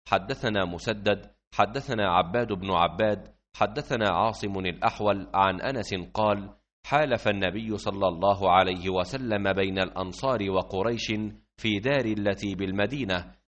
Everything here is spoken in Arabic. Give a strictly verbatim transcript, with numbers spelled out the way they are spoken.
حدثنا مسدد حدثنا عباد بن عباد حدثنا عاصم الأحول عن أنس قال: حالف النبي صلى الله عليه وسلم بين الأنصار وقريش في دار التي بالمدينة،